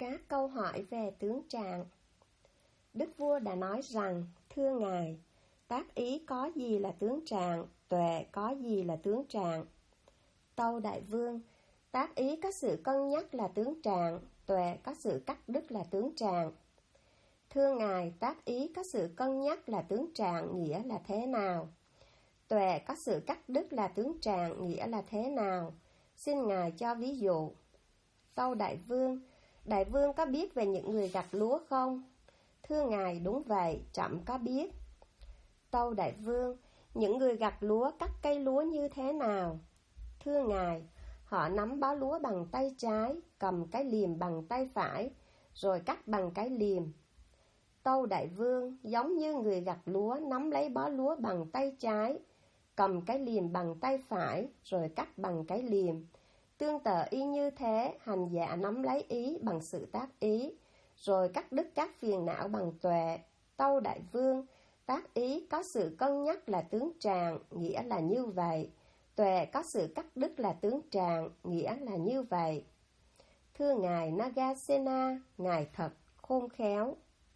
Các câu hỏi về tướng trạng. Đức vua đã nói rằng: thưa ngài, tác ý có gì là tướng trạng, tuệ có gì là tướng trạng? Tâu đại vương: tác ý có sự cân nhắc là tướng trạng, tuệ có sự cắt đứt là tướng trạng. Thưa ngài, tác ý có sự cân nhắc là tướng trạng nghĩa là thế nào? Tuệ có sự cắt đứt là tướng trạng nghĩa là thế nào? Xin ngài cho ví dụ. Tâu đại vương có biết về những người gặt lúa không? Thưa ngài, đúng vậy, trẫm có biết. Tâu đại vương: những người gặt lúa cắt cây lúa như thế nào? Thưa ngài, họ nắm bó lúa bằng tay trái, cầm cái liềm bằng tay phải, rồi cắt bằng cái liềm. Tâu đại vương: giống như người gặt lúa nắm lấy bó lúa bằng tay trái, cầm cái liềm bằng tay phải, rồi cắt bằng cái liềm. Tương tự y như thế, hành giả nắm lấy ý bằng sự tác ý, rồi cắt đứt các phiền não bằng tuệ. Tâu đại vương: tác ý có sự cân nhắc là tướng trạng, nghĩa là như vậy. Tuệ có sự cắt đứt là tướng trạng, nghĩa là như vậy. Thưa ngài Nagasena, ngài thật khôn khéo.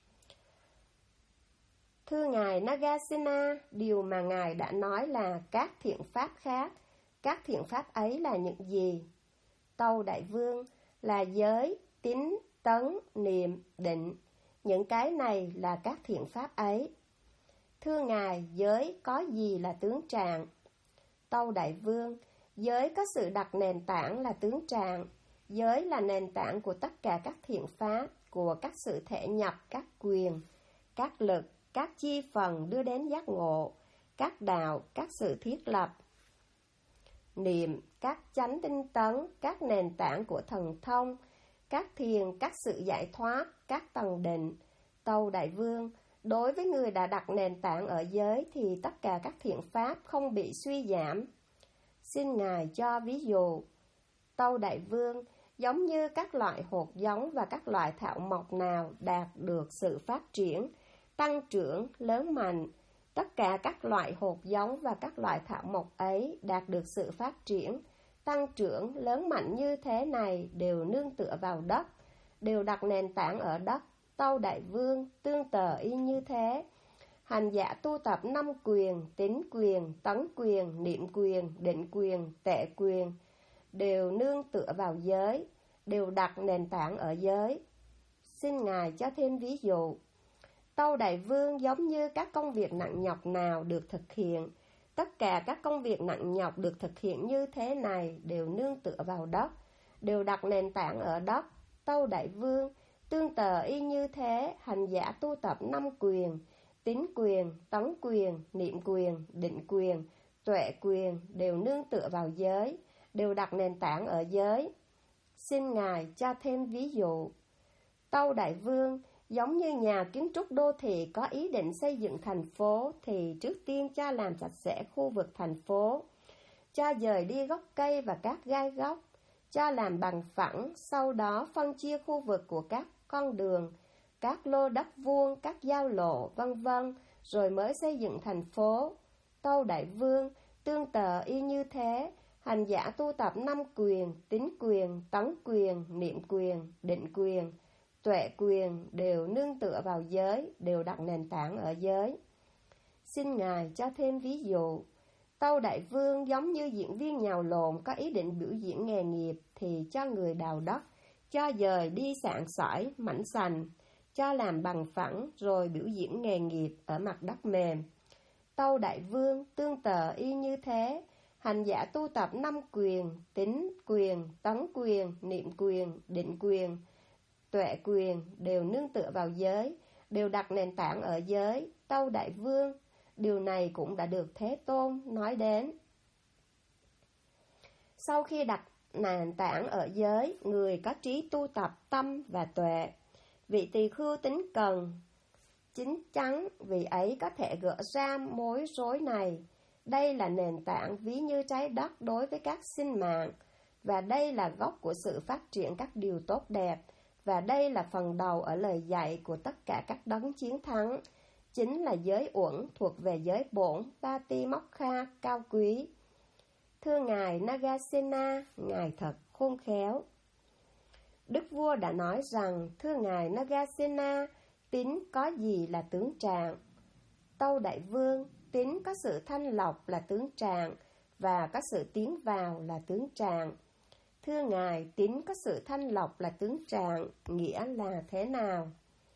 Thưa ngài Nagasena, điều mà ngài đã nói là các thiện pháp khác. Các thiện pháp ấy là những gì? Tâu đại vương: là giới, tín, tấn, niệm, định. Những cái này là các thiện pháp ấy. Thưa ngài, giới có gì là tướng trạng? Tâu đại vương: giới có sự đặt nền tảng là tướng trạng. Giới là nền tảng của tất cả các thiện pháp, của các sự thể nhập, các quyền, các lực, các chi phần đưa đến giác ngộ, các đạo, các sự thiết lập. Niệm, các chánh tinh tấn, các nền tảng của thần thông, các thiền, các sự giải thoát, các tầng định. Tâu đại vương: đối với người đã đặt nền tảng ở giới thì tất cả các thiện pháp không bị suy giảm. Xin ngài cho ví dụ. Tâu đại vương: giống như các loại hột giống và các loại thảo mộc nào đạt được sự phát triển, tăng trưởng, lớn mạnh, tất cả các loại hột giống và các loại thảo mộc ấy đạt được sự phát triển, tăng trưởng, lớn mạnh như thế này đều nương tựa vào đất, đều đặt nền tảng ở đất. Tâu đại vương, tương tự y như thế, hành giả tu tập 5 quyền, tín quyền, tấn quyền, niệm quyền, định quyền, tệ quyền, đều nương tựa vào giới, đều đặt nền tảng ở giới. Xin ngài cho thêm ví dụ. Tâu đại vương, giống như các công việc nặng nhọc nào được thực hiện, tất cả các công việc nặng nhọc được thực hiện như thế này đều nương tựa vào đất, đều đặt nền tảng ở đất. Tâu đại vương, tương tự y như thế, hành giả tu tập 5 quyền, tín quyền, tấn quyền, niệm quyền, định quyền, tuệ quyền đều nương tựa vào giới, đều đặt nền tảng ở giới. Xin ngài cho thêm ví dụ. Tâu đại vương, giống như nhà kiến trúc đô thị có ý định xây dựng thành phố thì trước tiên cho làm sạch sẽ khu vực thành phố, cho dời đi gốc cây và các gai góc, cho làm bằng phẳng, sau đó phân chia khu vực của các con đường, các lô đất vuông, các giao lộ, vân vân, rồi mới xây dựng thành phố. Tâu đại vương, tương tự y như thế, hành giả tu tập 5 quyền, tín quyền, tấn quyền, niệm quyền, định quyền, tuệ quyền đều nương tựa vào giới, đều đặt nền tảng ở giới. Xin ngài cho thêm ví dụ. Tâu đại vương, giống như diễn viên nhào lộn có ý định biểu diễn nghề nghiệp thì cho người đào đất, cho dời đi sạn sỏi, mảnh sành, cho làm bằng phẳng rồi biểu diễn nghề nghiệp ở mặt đất mềm. Tâu đại vương, tương tự y như thế, hành giả tu tập 5 quyền, tín quyền, tấn quyền, niệm quyền, định quyền, tuệ quyền đều nương tựa vào giới, đều đặt nền tảng ở giới. Tâu đại vương, điều này cũng đã được Thế Tôn nói đến. Sau khi đặt nền tảng ở giới, người có trí tu tập tâm và tuệ. Vị tỳ khưu tín cần, chín chắn, vì ấy có thể gỡ ra mối rối này. Đây là nền tảng ví như trái đất đối với các sinh mạng, và đây là gốc của sự phát triển các điều tốt đẹp, và đây là phần đầu ở lời dạy của tất cả các đấng chiến thắng, chính là giới uẩn thuộc về giới bổn, Patimokkha cao quý. Thưa ngài Nagasena, ngài thật khôn khéo. Đức vua đã nói rằng, thưa ngài Nagasena, Tín có gì là tướng trạng? Tâu đại vương, Tín có sự thanh lọc là tướng trạng, và có sự tiến vào là tướng trạng. Thưa ngài, Tín có sự thanh lọc là tướng trạng, nghĩa là thế nào?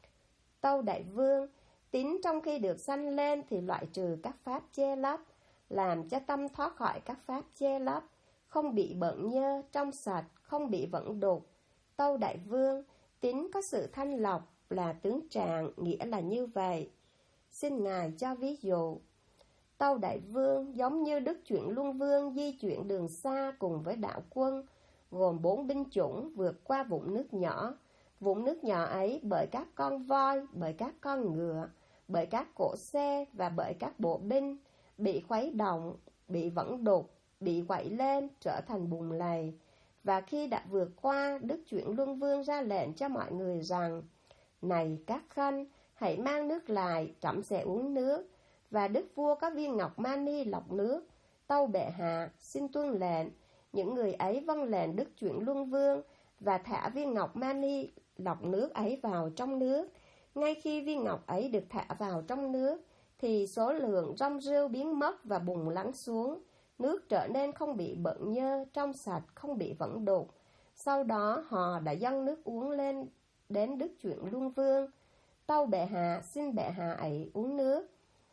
Tâu đại vương, Tín trong khi được sanh lên thì loại trừ các pháp che lấp, làm cho tâm thoát khỏi các pháp che lấp, không bị bận nhơ, trong sạch, không bị vẫn đục. Tâu đại vương, Tín có sự thanh lọc là tướng trạng, nghĩa là như vậy. Xin ngài cho ví dụ. Tâu đại vương, giống như Đức Chuyển Luân Vương di chuyển đường xa cùng với đạo quân, gồm 4 binh chủng vượt qua vũng nước nhỏ. Vũng nước nhỏ ấy bởi các con voi, bởi các con ngựa, bởi các cỗ xe và bởi các bộ binh, bị khuấy động, bị vẫn đục, bị quậy lên, trở thành bùn lầy. Và khi đã vượt qua, Đức Chuyển Luân Vương ra lệnh cho mọi người rằng, này các khanh, hãy mang nước lại, trẫm sẽ uống nước. Và đức vua có viên ngọc mani lọc nước. Tâu bệ hạ, xin tuân lệnh. Những người ấy vâng lệnh Đức Chuyển Luân Vương và thả viên ngọc mani lọc nước ấy vào trong nước. Ngay khi viên ngọc ấy được thả vào trong nước, thì số lượng rong rêu biến mất và bùn lắng xuống. Nước trở nên không bị bợn nhơ, trong sạch, không bị vẫn đục. Sau đó họ đã dâng nước uống lên đến Đức Chuyển Luân Vương. Tâu bệ hạ, xin bệ hạ ấy uống nước.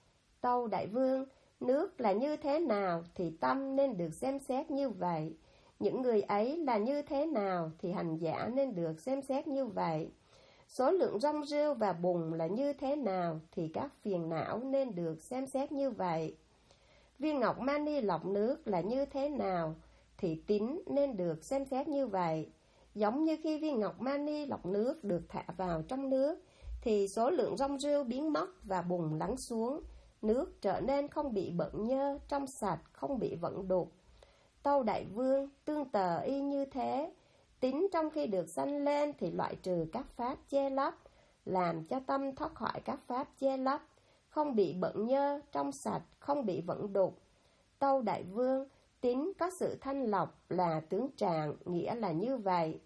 Tâu đại vương, nước là như thế nào thì tâm nên được xem xét như vậy. Những người ấy là như thế nào thì hành giả nên được xem xét như vậy. Số lượng rong rêu và bùn là như thế nào thì các phiền não nên được xem xét như vậy. Viên ngọc mani lọc nước là như thế nào thì tín nên được xem xét như vậy. Giống như khi viên ngọc mani lọc nước được thả vào trong nước, thì số lượng rong rêu biến mất và bùn lắng xuống. Nước trở nên không bị bợn nhơ, trong sạch, không bị vẫn đục. Tâu đại vương, tương tự y như thế. Tín trong khi được sanh lên thì loại trừ các pháp che lấp, làm cho tâm thoát khỏi các pháp che lấp, không bị bợn nhơ, trong sạch, không bị vẫn đục. Tâu đại vương, tín có sự thanh lọc là tướng trạng, nghĩa là như vậy.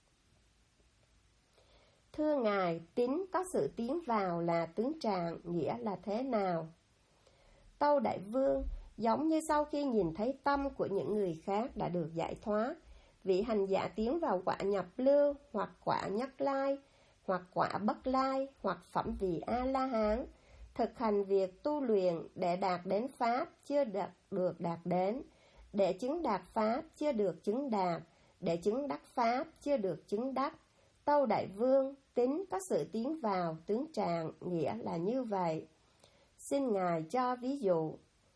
Thưa ngài, tín có sự tiến vào là tướng trạng, nghĩa là thế nào? Tâu đại vương, giống như sau khi nhìn thấy tâm của những người khác đã được giải thoát, vị hành giả tiến vào quả nhập lưu, hoặc quả nhất lai, hoặc quả bất lai, hoặc phẩm vị A-la-hán, thực hành việc tu luyện để đạt đến pháp chưa được đạt đến, để chứng đạt pháp chưa được chứng đạt, để chứng đắc pháp chưa được chứng đắc. Tâu đại vương, tín có sự tiến vào tướng trạng, nghĩa là như vậy. Xin ngài cho ví dụ.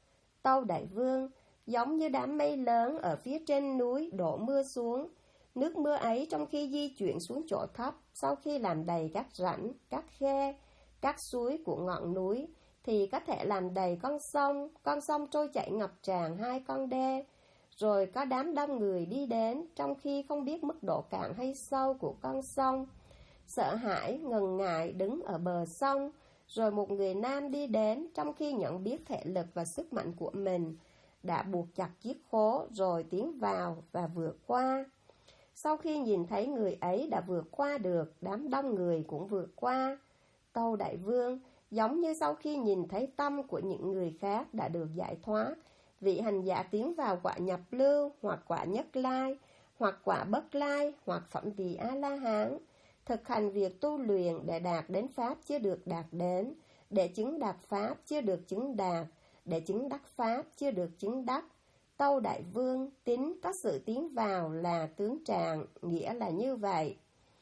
Tâu đại vương, giống như đám mây lớn ở phía trên núi đổ mưa xuống. Nước mưa ấy trong khi di chuyển xuống chỗ thấp, sau khi làm đầy các rãnh, các khe, các suối của ngọn núi, thì có thể làm đầy con sông trôi chảy ngập tràn 2 con đê. Rồi có đám đông người đi đến, trong khi không biết mức độ cạn hay sâu của con sông. Sợ hãi, ngần ngại đứng ở bờ sông. Rồi một người nam đi đến, trong khi nhận biết thể lực và sức mạnh của mình, đã buộc chặt chiếc khố rồi tiến vào và vượt qua. Sau khi nhìn thấy người ấy đã vượt qua được, đám đông người cũng vượt qua. Tâu đại vương, giống như sau khi nhìn thấy tâm của những người khác đã được giải thoát, vị hành giả tiến vào quả nhập lưu, hoặc quả nhất lai, hoặc quả bất lai, hoặc phẩm vị A-la-hán, thực hành việc tu luyện để đạt đến pháp chưa được đạt đến, để chứng đạt pháp chưa được chứng đạt, để chứng đắc pháp chưa được chứng đắc. Tâu đại vương, tín có sự tiến vào là tướng trạng, nghĩa là như vậy.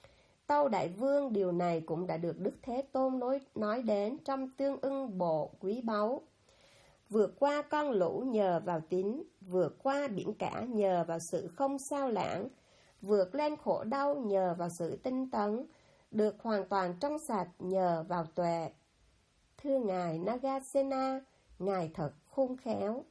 Tâu đại vương, điều này cũng đã được Đức Thế Tôn nói đến trong Tương Ưng Bộ Quý Báu. Vượt qua con lũ nhờ vào tín, vượt qua biển cả nhờ vào sự không sao lãng, vượt lên khổ đau nhờ vào sự tinh tấn, được hoàn toàn trong sạch nhờ vào tuệ. Thưa ngài Nagasena, ngài thật khôn khéo.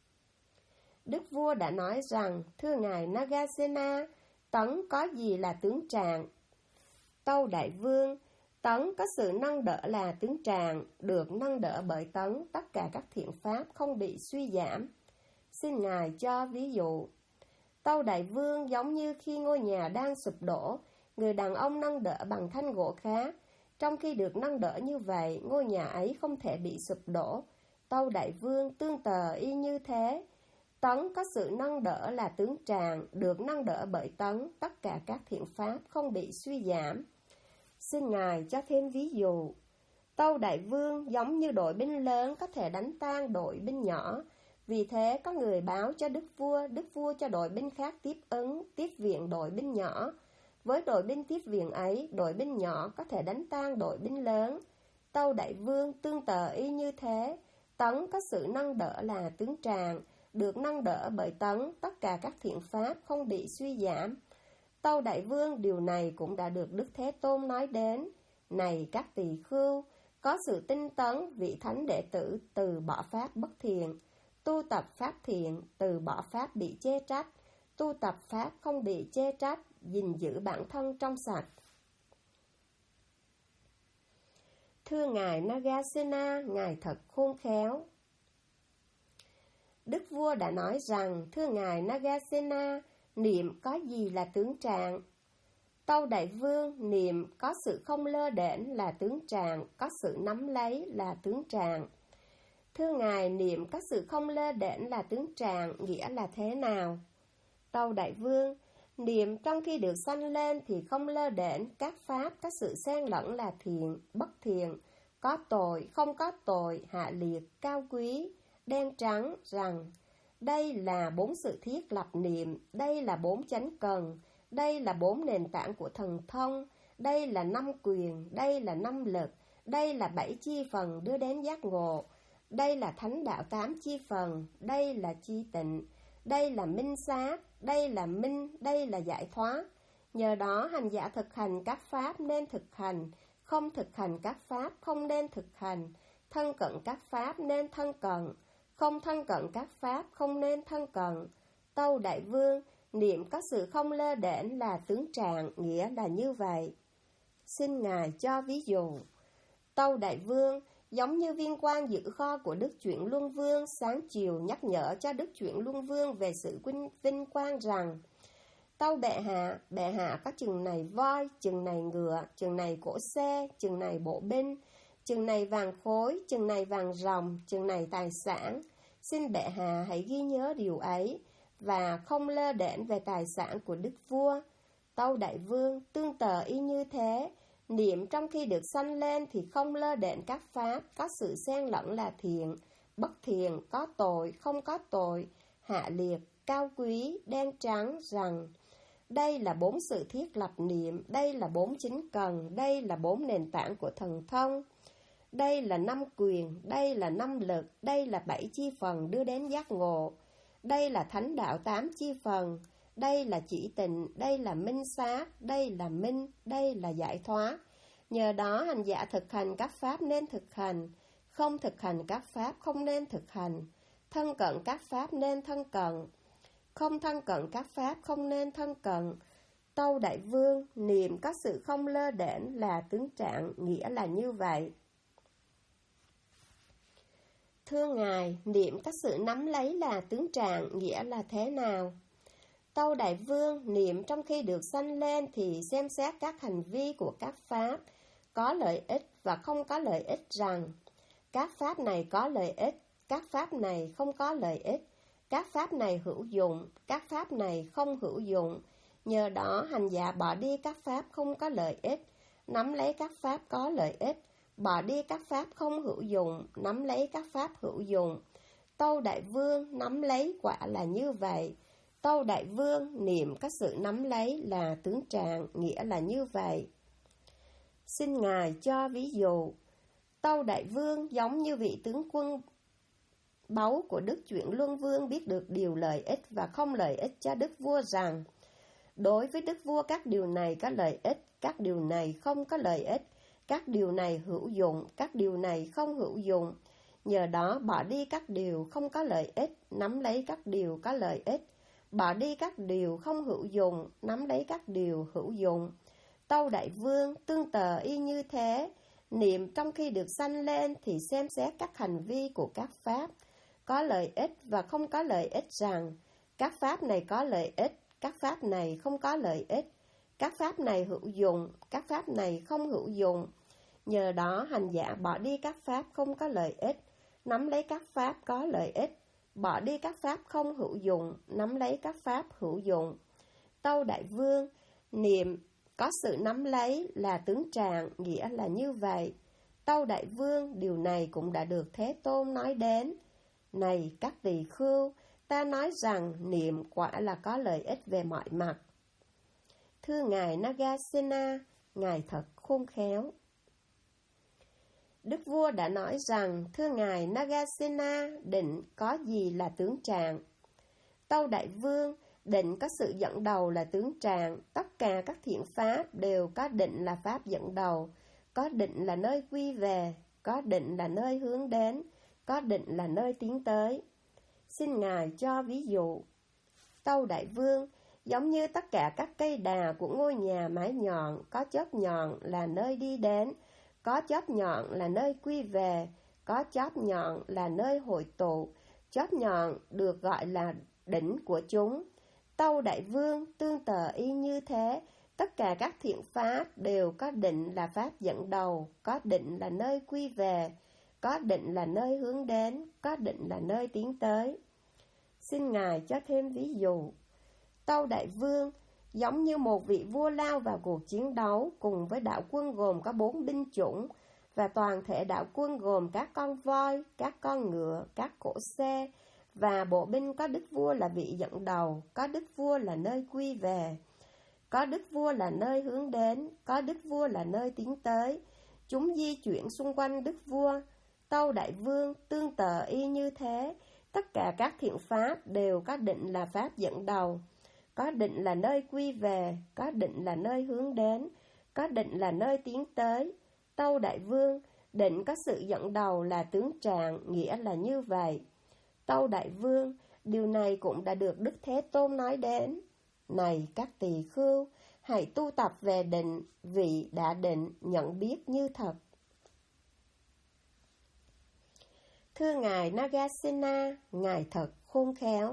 Đức vua đã nói rằng, thưa ngài Nagasena, tấn có gì là tướng trạng? Tâu đại vương, tấn có sự nâng đỡ là tướng trạng, được nâng đỡ bởi tấn, tất cả các thiện pháp không bị suy giảm. Xin ngài cho ví dụ. Tâu đại vương, giống như khi ngôi nhà đang sụp đổ, Người đàn ông nâng đỡ bằng thanh gỗ khác. Trong khi được nâng đỡ như vậy, ngôi nhà ấy không thể bị sụp đổ. Tâu Đại Vương tương tự y như thế. Tấn có sự nâng đỡ là tướng Tràng, được nâng đỡ bởi Tấn, tất cả các thiện pháp không bị suy giảm. Xin Ngài cho thêm ví dụ. Tâu Đại Vương giống như đội binh lớn có thể đánh tan đội binh nhỏ. Vì thế có người báo cho Đức Vua cho đội binh khác tiếp viện đội binh nhỏ. Với đội binh tiếp viện ấy, đội binh nhỏ có thể đánh tan đội binh lớn. Tâu Đại Vương tương tự y như thế. Tấn có sự nâng đỡ là tướng Tràng, được nâng đỡ bởi Tấn, tất cả các thiện pháp không bị suy giảm. Tâu Đại Vương điều này cũng đã được Đức Thế Tôn nói đến. Này các tỳ khưu, có sự tinh tấn, vị thánh đệ tử từ bỏ pháp bất thiện, tu tập pháp thiện, từ bỏ pháp bị chê trách, tu tập pháp không bị chê trách, gìn giữ bản thân trong sạch. Thưa Ngài Nagasena, Ngài thật khôn khéo. Đức Vua đã nói rằng, thưa Ngài Nagasena, niệm có gì là tướng Tràng? Tâu Đại Vương, niệm có sự không lơ đễnh là tướng Tràng, có sự nắm lấy là tướng Tràng. Thưa Ngài, niệm có sự không lơ đễnh là tướng Tràng, nghĩa là thế nào? Tâu Đại Vương, niệm trong khi được sanh lên thì không lơ đễnh, các pháp có sự xen lẫn là thiện, bất thiện, có tội, không có tội, hạ liệt, cao quý, đen trắng, rằng đây là 4 sự thiết lập niệm, đây là 4 chánh cần, đây là 4 nền tảng của thần thông, đây là 5 quyền, đây là 5 lực, đây là 7 chi phần đưa đến giác ngộ, đây là thánh đạo 8 chi phần, đây là chi tịnh, đây là minh sát, đây là minh, đây là giải thoát. Nhờ đó hành giả thực hành các pháp nên thực hành, không thực hành các pháp không nên thực hành, thân cận các pháp nên thân cận, không thân cận các pháp không nên thân cận. Tâu Đại Vương, niệm có sự không lơ đễnh là tướng Tràng, nghĩa là như vậy. Xin Ngài cho ví dụ. Tâu Đại Vương, giống như viên quan giữ kho của Đức Chuyển Luân Vương sáng chiều nhắc nhở cho Đức Chuyển Luân Vương về sự vinh quang rằng: Tâu bệ hạ có chừng này voi, chừng này ngựa, chừng này cỗ xe, chừng này bộ binh, chừng này vàng khối, chừng này vàng ròng, chừng này tài sản. Xin bệ hạ hãy ghi nhớ điều ấy và không lơ đễnh về tài sản của Đức Vua. Tâu Đại Vương tương tự y như thế. Niệm trong khi được sanh lên thì không lơ đễnh các pháp, có sự xen lẫn là thiện, bất thiện, có tội, không có tội, hạ liệt, cao quý, đen trắng, rằng đây là 4 sự thiết lập niệm, đây là 4 chính cần, đây là 4 nền tảng của thần thông, đây là 5 quyền, đây là 5 lực, đây là 7 chi phần đưa đến giác ngộ, đây là thánh đạo 8 chi phần, đây là chỉ tịnh, đây là minh sát, đây là minh, đây là giải thoát. Nhờ đó hành giả thực hành các pháp nên thực hành, không thực hành các pháp không nên thực hành, thân cận các pháp nên thân cận, không thân cận các pháp không nên thân cận. Tâu Đại Vương, niệm có sự không lơ đễnh là tướng Trạng, nghĩa là như vậy. Thưa Ngài, niệm có sự nắm lấy là tướng Trạng, nghĩa là thế nào? Tâu Đại Vương, niệm trong khi được sanh lên thì xem xét các hành vi của các pháp, có lợi ích và không có lợi ích, rằng các pháp này có lợi ích, các pháp này không có lợi ích, các pháp này hữu dụng, các pháp này không hữu dụng. Nhờ đó hành giả bỏ đi các pháp không có lợi ích, nắm lấy các pháp có lợi ích, bỏ đi các pháp không hữu dụng, nắm lấy các pháp hữu dụng. Tâu Đại Vương, nắm lấy quả là như vậy. Tâu Đại Vương, niệm có sự nắm lấy là tướng Trạng, nghĩa là như vậy. Xin Ngài cho ví dụ. Tâu Đại Vương giống như vị tướng quân báu của Đức Chuyển Luân Vương biết được điều lợi ích và không lợi ích cho Đức Vua, rằng đối với Đức Vua các điều này có lợi ích, các điều này không có lợi ích, các điều này hữu dụng, các điều này không hữu dụng. Nhờ đó bỏ đi các điều không có lợi ích, nắm lấy các điều có lợi ích, bỏ đi các điều không hữu dụng, nắm lấy các điều hữu dụng. Tâu Đại Vương tương tự y như thế. Niệm trong khi được sanh lên thì xem xét các hành vi của các pháp, có lợi ích và không có lợi ích, rằng các pháp này có lợi ích, các pháp này không có lợi ích, Các pháp này hữu dụng, các pháp này không hữu dụng. Nhờ đó hành giả bỏ đi các pháp không có lợi ích, nắm lấy các pháp có lợi ích, bỏ đi các pháp không hữu dụng, nắm lấy các pháp hữu dụng. Tâu Đại Vương, niệm có sự nắm lấy là tướng trạng, nghĩa là như vậy. Tâu Đại Vương, điều này cũng đã được Thế Tôn nói đến. Này các tỳ khưu, ta nói rằng niệm quả là có lợi ích về mọi mặt. Thưa Ngài Nagasena, Ngài thật khôn khéo. Đức vua đã nói rằng, thưa Ngài Nagasena, định có gì là tướng trạng? Tâu Đại Vương, định có sự dẫn đầu là tướng trạng, tất cả các thiện pháp đều có định là pháp dẫn đầu, có định là nơi quy về, có định là nơi hướng đến, có định là nơi tiến tới. Xin Ngài cho ví dụ. Tâu Đại Vương, giống như tất cả các cây đà của ngôi nhà mái nhọn, có chóp nhọn là nơi đi đến, có chóp nhọn là nơi quy về, có chóp nhọn là nơi hội tụ, chóp nhọn được gọi là đỉnh của chúng. Tâu Đại Vương, tương tự y như thế, tất cả các thiện pháp đều có định là pháp dẫn đầu, có định là nơi quy về, có định là nơi hướng đến, có định là nơi tiến tới. Xin Ngài cho thêm ví dụ. Tâu Đại Vương, giống như một vị vua lao vào cuộc chiến đấu cùng với đạo quân gồm có 4 binh chủng, và toàn thể đạo quân gồm các con voi, các con ngựa, các cỗ xe, và bộ binh có đức vua là vị dẫn đầu, có đức vua là nơi quy về, có đức vua là nơi hướng đến, có đức vua là nơi tiến tới. Chúng di chuyển xung quanh đức vua. Tâu Đại Vương, tương tự y như thế, tất cả các thiện pháp đều có định là pháp dẫn đầu, có định là nơi quy về, có định là nơi hướng đến, có định là nơi tiến tới. Tâu Đại Vương, định có sự dẫn đầu là tướng trạng, nghĩa là như vậy. Tâu Đại Vương, điều này cũng đã được Đức Thế Tôn nói đến. Này các tỳ khưu, hãy tu tập về định, vị đã định, nhận biết như thật. Thưa Ngài Nagasena, Ngài thật khôn khéo.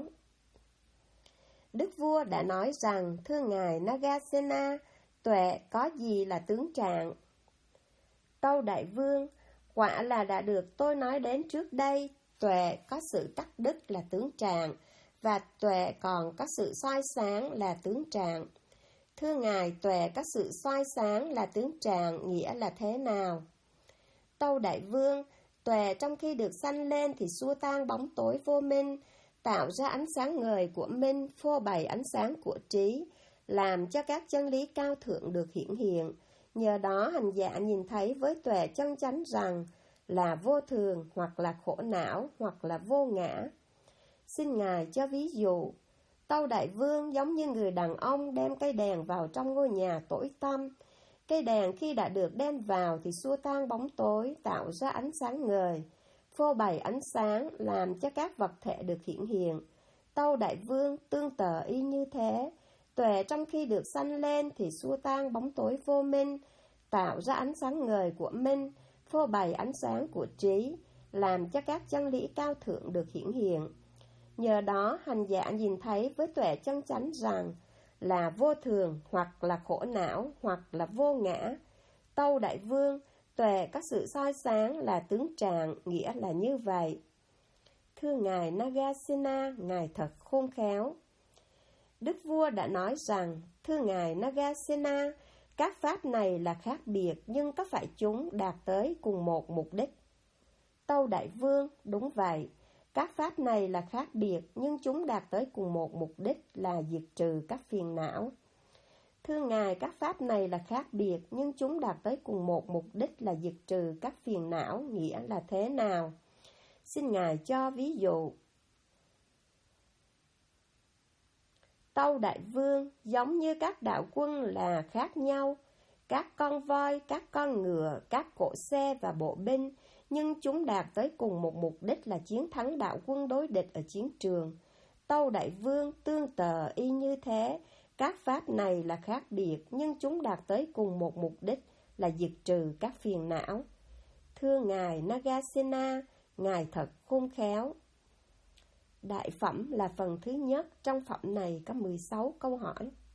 Đức vua đã nói rằng, thưa Ngài Nagasena, tuệ có gì là tướng trạng? Tâu Đại Vương, quả là đã được tôi nói đến trước đây, tuệ có sự cắt đứt là tướng trạng, và tuệ còn có sự soi sáng là tướng trạng. Thưa Ngài, tuệ có sự soi sáng là tướng trạng, nghĩa là thế nào? Tâu Đại Vương, tuệ trong khi được sanh lên thì xua tan bóng tối vô minh, tạo ra ánh sáng ngời của minh, phô bày ánh sáng của trí, làm cho các chân lý cao thượng được hiển hiện. Nhờ đó hành giả nhìn thấy với tuệ chân chánh rằng là vô thường, hoặc là khổ não, hoặc là vô ngã. Xin Ngài cho ví dụ. Tâu Đại Vương, giống như người đàn ông đem cây đèn vào trong ngôi nhà tối tăm. Cây đèn khi đã được đem vào thì xua tan bóng tối, tạo ra ánh sáng ngời, phô bày ánh sáng, làm cho các vật thể được hiển hiện. Tâu Đại Vương, tương tự y như thế, tuệ trong khi được sanh lên thì xua tan bóng tối vô minh, tạo ra ánh sáng ngời của minh, phô bày ánh sáng của trí, làm cho các chân lý cao thượng được hiển hiện. Nhờ đó hành giả nhìn thấy với tuệ chân chánh rằng là vô thường, hoặc là khổ não, hoặc là vô ngã. Tâu Đại Vương, tuệ có sự soi sáng là tướng trạng, nghĩa là như vậy. Thưa Ngài Nagasena, Ngài thật khôn khéo. Đức vua đã nói rằng, thưa Ngài Nagasena, các pháp này là khác biệt, nhưng có phải chúng đạt tới cùng một mục đích? Tâu Đại Vương, đúng vậy. Các pháp này là khác biệt, nhưng chúng đạt tới cùng một mục đích là diệt trừ các phiền não. Thưa Ngài, các pháp này là khác biệt, nhưng chúng đạt tới cùng một mục đích là diệt trừ các phiền não, nghĩa là thế nào? Xin Ngài cho ví dụ. Tâu Đại Vương, giống như các đạo quân là khác nhau, các con voi, các con ngựa, các cỗ xe và bộ binh, nhưng chúng đạt tới cùng một mục đích là chiến thắng đạo quân đối địch ở chiến trường. Tâu Đại Vương, tương tự y như thế, các pháp này là khác biệt, nhưng chúng đạt tới cùng một mục đích là diệt trừ các phiền não. Thưa Ngài Nagasena, Ngài thật khôn khéo. Đại phẩm là phần thứ nhất, trong phẩm này có 16 câu hỏi.